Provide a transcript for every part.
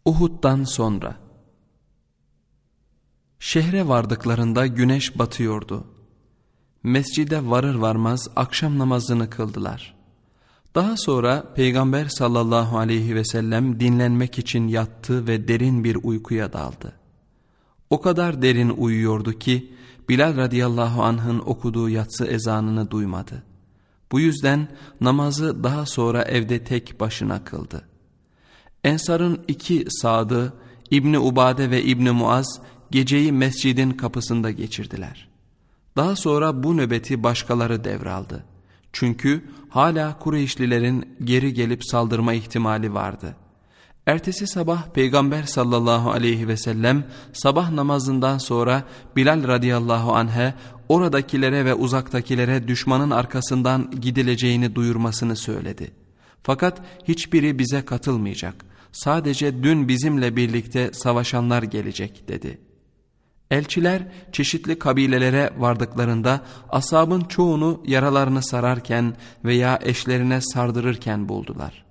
Uhud'dan sonra. Şehre vardıklarında güneş batıyordu. Mescide varır varmaz akşam namazını kıldılar. Daha sonra Peygamber sallallahu aleyhi ve sellem dinlenmek için yattı ve derin bir uykuya daldı. O kadar derin uyuyordu ki Bilal radıyallahu anh'ın okuduğu yatsı ezanını duymadı. Bu yüzden namazı daha sonra evde tek başına kıldı. Ensar'ın iki sadı İbni Ubade ve İbni Muaz geceyi mescidin kapısında geçirdiler. Daha sonra bu nöbeti başkaları devraldı. Çünkü hala Kureyşlilerin geri gelip saldırma ihtimali vardı. Ertesi sabah Peygamber sallallahu aleyhi ve sellem sabah namazından sonra Bilal radıyallahu anh'e oradakilere ve uzaktakilere düşmanın arkasından gidileceğini duyurmasını söyledi. Fakat hiçbiri bize katılmayacak. Sadece dün bizimle birlikte savaşanlar gelecek dedi. Elçiler çeşitli kabilelere vardıklarında ashabın çoğunu yaralarını sararken veya eşlerine sardırırken buldular.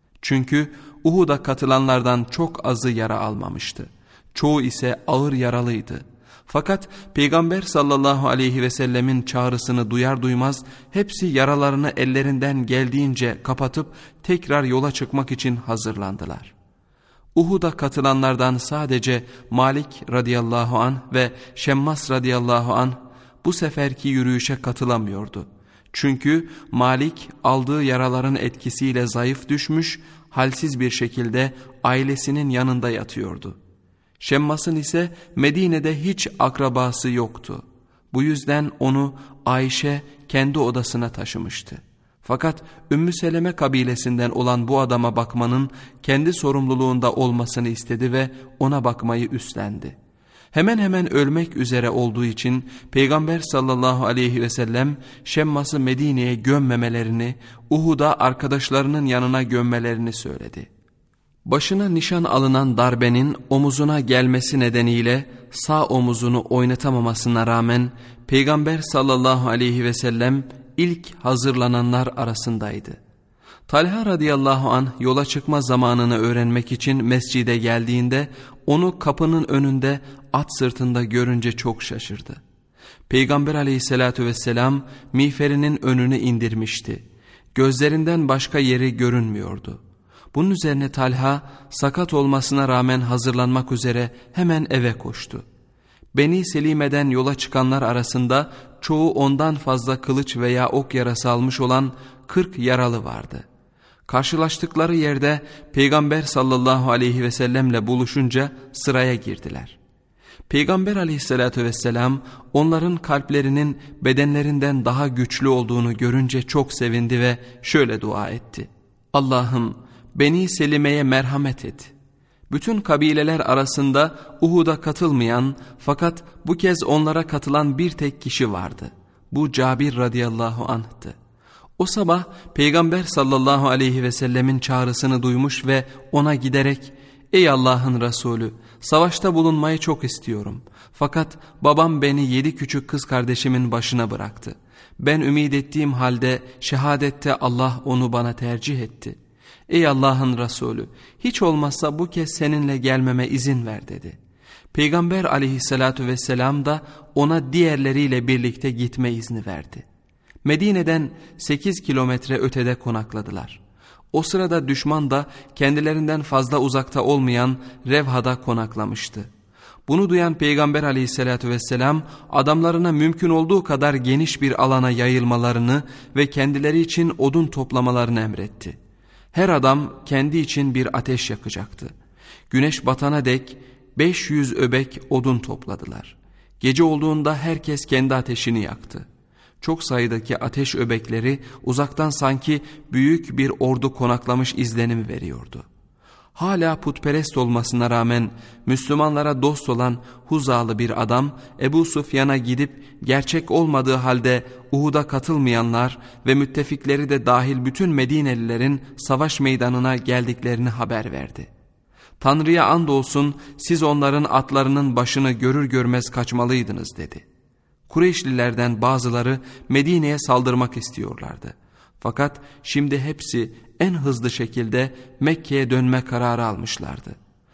Çünkü Uhud'a katılanlardan çok azı yara almamıştı. Çoğu ise ağır yaralıydı. Fakat Peygamber sallallahu aleyhi ve sellemin çağrısını duyar duymaz hepsi yaralarını ellerinden geldiğince kapatıp tekrar yola çıkmak için hazırlandılar. Uhud'a katılanlardan sadece Malik radıyallahu anh ve Şemmas radıyallahu anh bu seferki yürüyüşe katılamıyordu. Çünkü Malik aldığı yaraların etkisiyle zayıf düşmüş, halsiz bir şekilde ailesinin yanında yatıyordu. Şemmas'ın ise Medine'de hiç akrabası yoktu. Bu yüzden onu Ayşe kendi odasına taşımıştı. Fakat Ümmü Seleme kabilesinden olan bu adama bakmanın kendi sorumluluğunda olmasını istedi ve ona bakmayı üstlendi. Hemen hemen ölmek üzere olduğu için Peygamber sallallahu aleyhi ve sellem Şemmas'ı Medine'ye gömmemelerini, Uhud'a arkadaşlarının yanına gömmelerini söyledi. Başına nişan alınan darbenin omuzuna gelmesi nedeniyle sağ omuzunu oynatamamasına rağmen Peygamber sallallahu aleyhi ve sellem ilk hazırlananlar arasındaydı. Talha radıyallahu anh yola çıkma zamanını öğrenmek için mescide geldiğinde onu kapının önünde at sırtında görünce çok şaşırdı. Peygamber aleyhissalatü vesselam miğferinin önünü indirmişti. Gözlerinden başka yeri görünmüyordu. Bunun üzerine Talha sakat olmasına rağmen hazırlanmak üzere hemen eve koştu. Beni Selime'den yola çıkanlar arasında çoğu ondan fazla kılıç veya ok yarası almış olan 40 yaralı vardı. Karşılaştıkları yerde Peygamber sallallahu aleyhi ve sellemle buluşunca sıraya girdiler. Peygamber aleyhissalatü vesselam onların kalplerinin bedenlerinden daha güçlü olduğunu görünce çok sevindi ve şöyle dua etti. Allah'ım Beni Selime'ye merhamet et. Bütün kabileler arasında Uhud'a katılmayan fakat bu kez onlara katılan bir tek kişi vardı. Bu Cabir radıyallahu anh'tı. O sabah Peygamber sallallahu aleyhi ve sellemin çağrısını duymuş ve ona giderek "Ey Allah'ın Resulü, savaşta bulunmayı çok istiyorum. Fakat babam beni 7 küçük kız kardeşimin başına bıraktı. Ben ümit ettiğim halde şehadette Allah onu bana tercih etti. Ey Allah'ın Resulü, hiç olmazsa bu kez seninle gelmeme izin ver" dedi. Peygamber aleyhissalatu vesselam da ona diğerleriyle birlikte gitme izni verdi. Medine'den 8 kilometre ötede konakladılar. O sırada düşman da kendilerinden fazla uzakta olmayan Revha'da konaklamıştı. Bunu duyan Peygamber aleyhissalatu vesselam adamlarına mümkün olduğu kadar geniş bir alana yayılmalarını ve kendileri için odun toplamalarını emretti. Her adam kendi için bir ateş yakacaktı. Güneş batana dek 500 öbek odun topladılar. Gece olduğunda herkes kendi ateşini yaktı. Çok sayıdaki ateş öbekleri uzaktan sanki büyük bir ordu konaklamış izlenimi veriyordu. Hala putperest olmasına rağmen Müslümanlara dost olan Huzalı bir adam Ebu Sufyan'a gidip gerçek olmadığı halde Uhud'a katılmayanlar ve müttefikleri de dahil bütün Medinelilerin savaş meydanına geldiklerini haber verdi. Tanrı'ya andolsun siz onların atlarının başını görür görmez kaçmalıydınız dedi. Kureyşlilerden bazıları Medine'ye saldırmak istiyorlardı. Fakat şimdi hepsi en hızlı şekilde Mekke'ye dönme kararı almışlardı.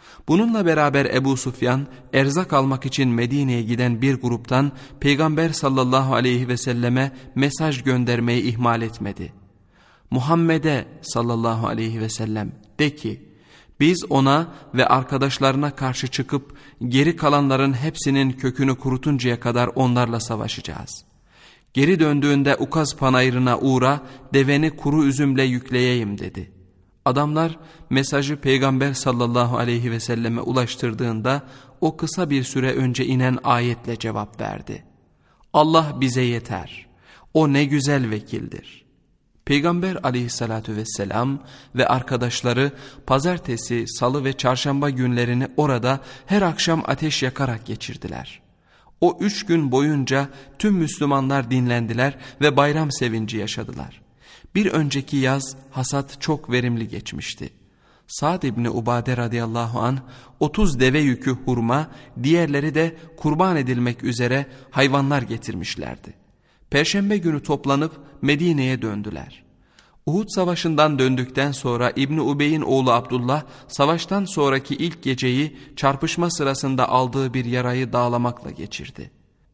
Bununla beraber Ebu Sufyan erzak almak için Medine'ye giden bir gruptan Peygamber sallallahu aleyhi ve selleme mesaj göndermeyi ihmal etmedi. Muhammed'e sallallahu aleyhi ve sellem de ki, biz ona ve arkadaşlarına karşı çıkıp geri kalanların hepsinin kökünü kurutuncaya kadar onlarla savaşacağız. Geri döndüğünde Ukaz panayırına uğra, deveni kuru üzümle yükleyeyim dedi. Adamlar mesajı Peygamber sallallahu aleyhi ve selleme ulaştırdığında o kısa bir süre önce inen ayetle cevap verdi. Allah bize yeter. O ne güzel vekildir. Peygamber aleyhissalatü vesselam ve arkadaşları pazartesi, salı ve çarşamba günlerini orada her akşam ateş yakarak geçirdiler. O 3 gün boyunca tüm Müslümanlar dinlendiler ve bayram sevinci yaşadılar. Bir önceki yaz hasat çok verimli geçmişti. Sa'd İbni Ubade radıyallahu anh 30 deve yükü hurma, diğerleri de kurban edilmek üzere hayvanlar getirmişlerdi. Perşembe günü toplanıp Medine'ye döndüler. Uhud savaşından döndükten sonra İbni Ubey'in oğlu Abdullah savaştan sonraki ilk geceyi çarpışma sırasında aldığı bir yarayı dağlamakla geçirdi.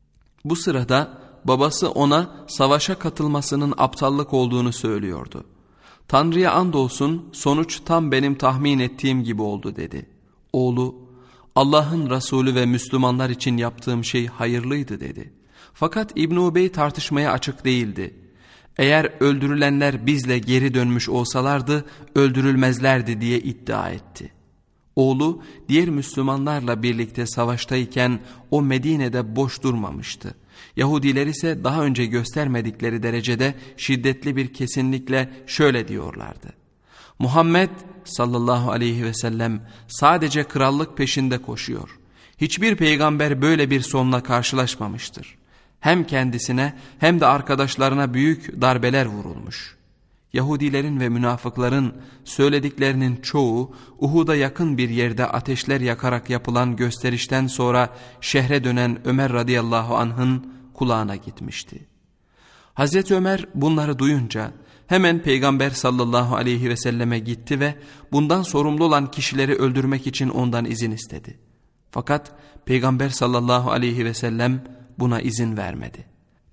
Bu sırada babası ona savaşa katılmasının aptallık olduğunu söylüyordu. Tanrı'ya andolsun sonuç tam benim tahmin ettiğim gibi oldu dedi. Oğlu, Allah'ın Resulü ve Müslümanlar için yaptığım şey hayırlıydı dedi. Fakat İbn Ubey tartışmaya açık değildi. Eğer öldürülenler bizle geri dönmüş olsalardı öldürülmezlerdi diye iddia etti. Oğlu diğer Müslümanlarla birlikte savaştayken o Medine'de boş durmamıştı. Yahudiler ise daha önce göstermedikleri derecede şiddetli bir kesinlikle şöyle diyorlardı. Muhammed sallallahu aleyhi ve sellem sadece krallık peşinde koşuyor. Hiçbir peygamber böyle bir sonla karşılaşmamıştır. Hem kendisine hem de arkadaşlarına büyük darbeler vurulmuş. Yahudilerin ve münafıkların söylediklerinin çoğu Uhud'a yakın bir yerde ateşler yakarak yapılan gösterişten sonra şehre dönen Ömer radıyallahu anh'ın kulağına gitmişti. Hazreti Ömer bunları duyunca hemen Peygamber sallallahu aleyhi ve selleme gitti ve bundan sorumlu olan kişileri öldürmek için ondan izin istedi. Fakat Peygamber sallallahu aleyhi ve sellem buna izin vermedi.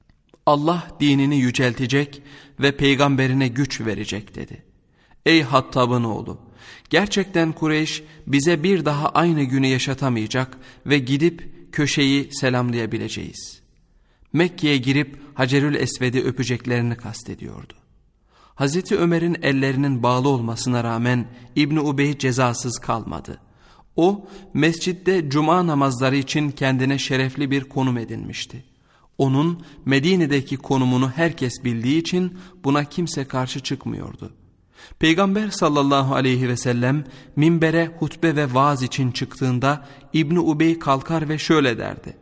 Allah dinini yüceltecek ve peygamberine güç verecek dedi. Ey Hattab'ın oğlu, gerçekten Kureyş bize bir daha aynı günü yaşatamayacak ve gidip köşeyi selamlayabileceğiz. Mekke'ye girip Hacerül Esved'i öpeceklerini kastediyordu. Hazreti Ömer'in ellerinin bağlı olmasına rağmen İbni Ubey cezasız kalmadı. O mescitte cuma namazları için kendine şerefli bir konum edinmişti. Onun Medine'deki konumunu herkes bildiği için buna kimse karşı çıkmıyordu. Peygamber sallallahu aleyhi ve sellem minbere hutbe ve vaaz için çıktığında İbni Ubey kalkar ve şöyle derdi.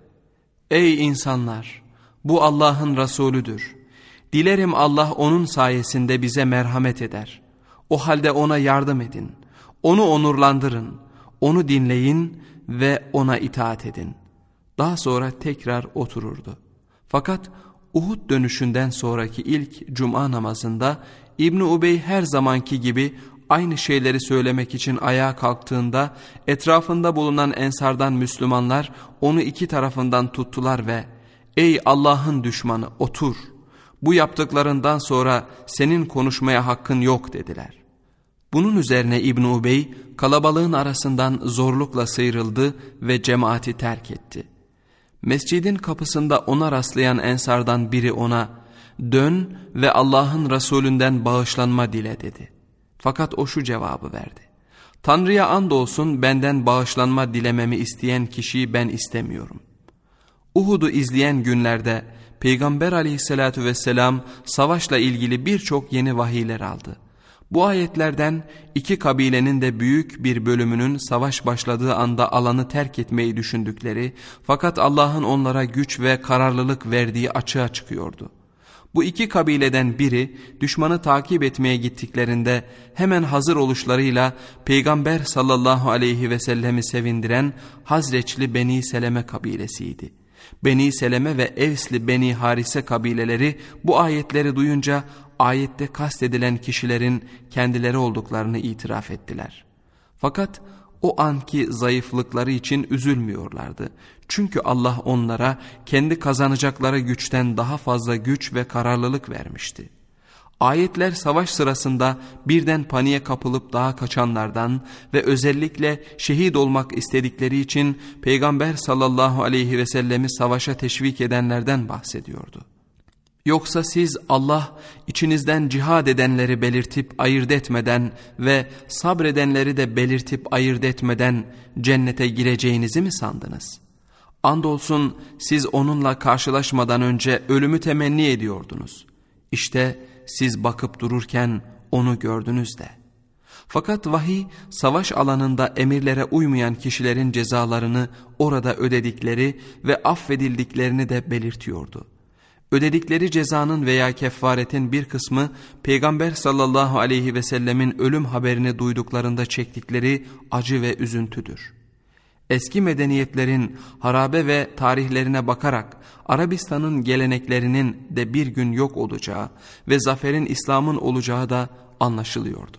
Ey insanlar! Bu Allah'ın Resulüdür. Dilerim Allah onun sayesinde bize merhamet eder. O halde ona yardım edin. Onu onurlandırın. Onu dinleyin ve ona itaat edin. Daha sonra tekrar otururdu. Fakat Uhud dönüşünden sonraki ilk cuma namazında İbni Ubey her zamanki gibi aynı şeyleri söylemek için ayağa kalktığında etrafında bulunan ensardan Müslümanlar onu iki tarafından tuttular ve ''Ey Allah'ın düşmanı otur, bu yaptıklarından sonra senin konuşmaya hakkın yok.'' dediler. Bunun üzerine İbn Ubey kalabalığın arasından zorlukla sıyrıldı ve cemaati terk etti. Mescidin kapısında ona rastlayan ensardan biri ona dön ve Allah'ın Resulünden bağışlanma dile dedi. Fakat o şu cevabı verdi. Tanrı'ya andolsun benden bağışlanma dilememi isteyen kişiyi ben istemiyorum. Uhud'u izleyen günlerde Peygamber aleyhissalatü vesselam savaşla ilgili birçok yeni vahiyler aldı. Bu ayetlerden iki kabilenin de büyük bir bölümünün savaş başladığı anda alanı terk etmeyi düşündükleri fakat Allah'ın onlara güç ve kararlılık verdiği açığa çıkıyordu. Bu iki kabileden biri düşmanı takip etmeye gittiklerinde hemen hazır oluşlarıyla Peygamber sallallahu aleyhi ve sellemi sevindiren Hazreçli Beni Seleme kabilesiydi. Beni Seleme ve Evsli Beni Harise kabileleri bu ayetleri duyunca ayette kastedilen kişilerin kendileri olduklarını itiraf ettiler. Fakat o anki zayıflıkları için üzülmüyorlardı. Çünkü Allah onlara kendi kazanacakları güçten daha fazla güç ve kararlılık vermişti. Ayetler savaş sırasında birden paniğe kapılıp dağa kaçanlardan ve özellikle şehit olmak istedikleri için Peygamber sallallahu aleyhi ve sellemi savaşa teşvik edenlerden bahsediyordu. Yoksa siz Allah içinizden cihad edenleri belirtip ayırt etmeden ve sabredenleri de belirtip ayırt etmeden cennete gireceğinizi mi sandınız? Andolsun siz onunla karşılaşmadan önce ölümü temenni ediyordunuz. İşte siz bakıp dururken onu gördünüz de. Fakat vahiy savaş alanında emirlere uymayan kişilerin cezalarını orada ödedikleri ve affedildiklerini de belirtiyordu. Ödedikleri cezanın veya kefaretin bir kısmı Peygamber sallallahu aleyhi ve sellemin ölüm haberini duyduklarında çektikleri acı ve üzüntüdür. Eski medeniyetlerin harabe ve tarihlerine bakarak Arabistan'ın geleneklerinin de bir gün yok olacağı ve zaferin İslam'ın olacağı da anlaşılıyordu.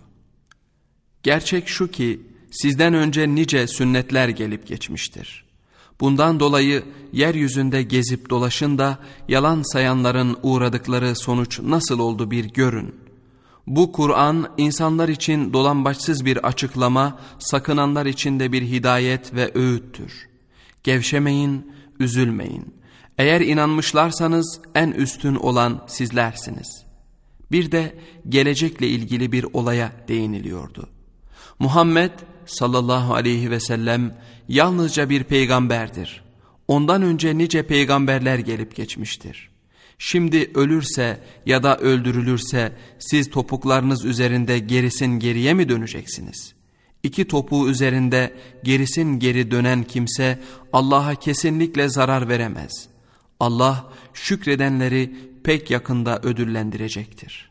Gerçek şu ki sizden önce nice sünnetler gelip geçmiştir. Bundan dolayı yeryüzünde gezip dolaşın da yalan sayanların uğradıkları sonuç nasıl oldu bir görün. Bu Kur'an insanlar için dolambaçsız bir açıklama, sakınanlar için de bir hidayet ve öğüttür. Gevşemeyin, üzülmeyin. Eğer inanmışlarsanız en üstün olan sizlersiniz. Bir de gelecekle ilgili bir olaya değiniliyordu. Muhammed sallallahu aleyhi ve sellem yalnızca bir peygamberdir. Ondan önce nice peygamberler gelip geçmiştir. Şimdi ölürse ya da öldürülürse siz topuklarınız üzerinde gerisin geriye mi döneceksiniz? İki topuğu üzerinde gerisin geri dönen kimse Allah'a kesinlikle zarar veremez. Allah şükredenleri pek yakında ödüllendirecektir.